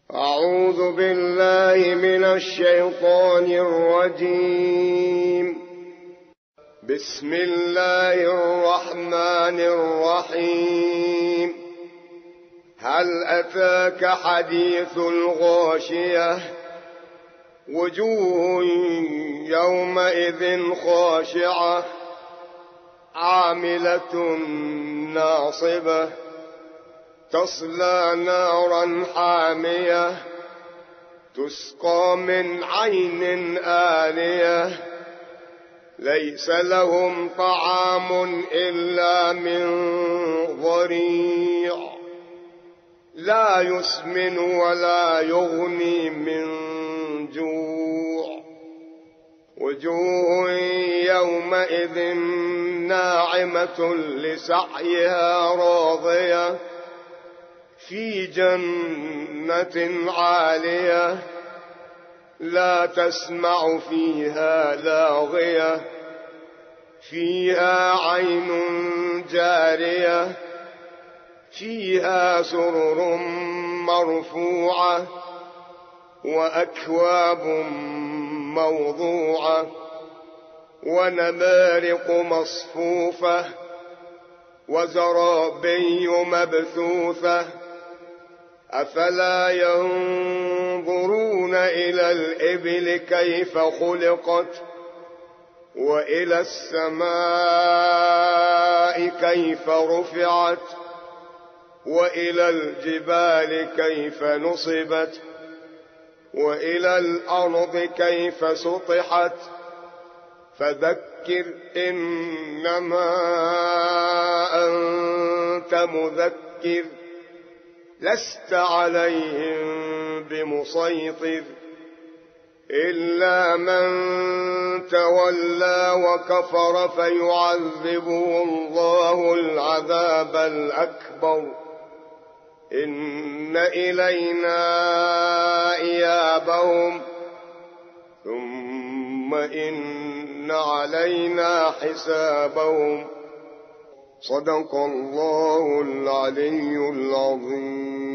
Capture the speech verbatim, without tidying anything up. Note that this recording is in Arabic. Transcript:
أعوذ بالله من الشيطان الرجيم. بسم الله الرحمن الرحيم. هل أتاك حديث الغاشية؟ وجوه يومئذ خاشعة عاملة ناصبة تصلى نارا حامية تسقى من عين آنية ليس لهم طعام إلا من ضريع لا يسمن ولا يغني من جوع. وجوه يومئذ ناعمة لسعيها راضية في جنة عالية لا تسمع فيها لاغية فيها عين جارية فيها سرر مرفوعة وأكواب موضوعة ونمارق مصفوفة وزرابي مبثوثة أفلا ينظرون إلى الإبل كيف خلقت وإلى السماء كيف رفعت وإلى الجبال كيف نصبت وإلى الأرض كيف سطحت فذكر إنما أنت مذكر لست عليهم بمسيطر إلا من تولى وكفر فيعذبه الله العذاب الأكبر إن إلينا إيابهم ثم إن علينا حسابهم. صدق الله العلي العظيم.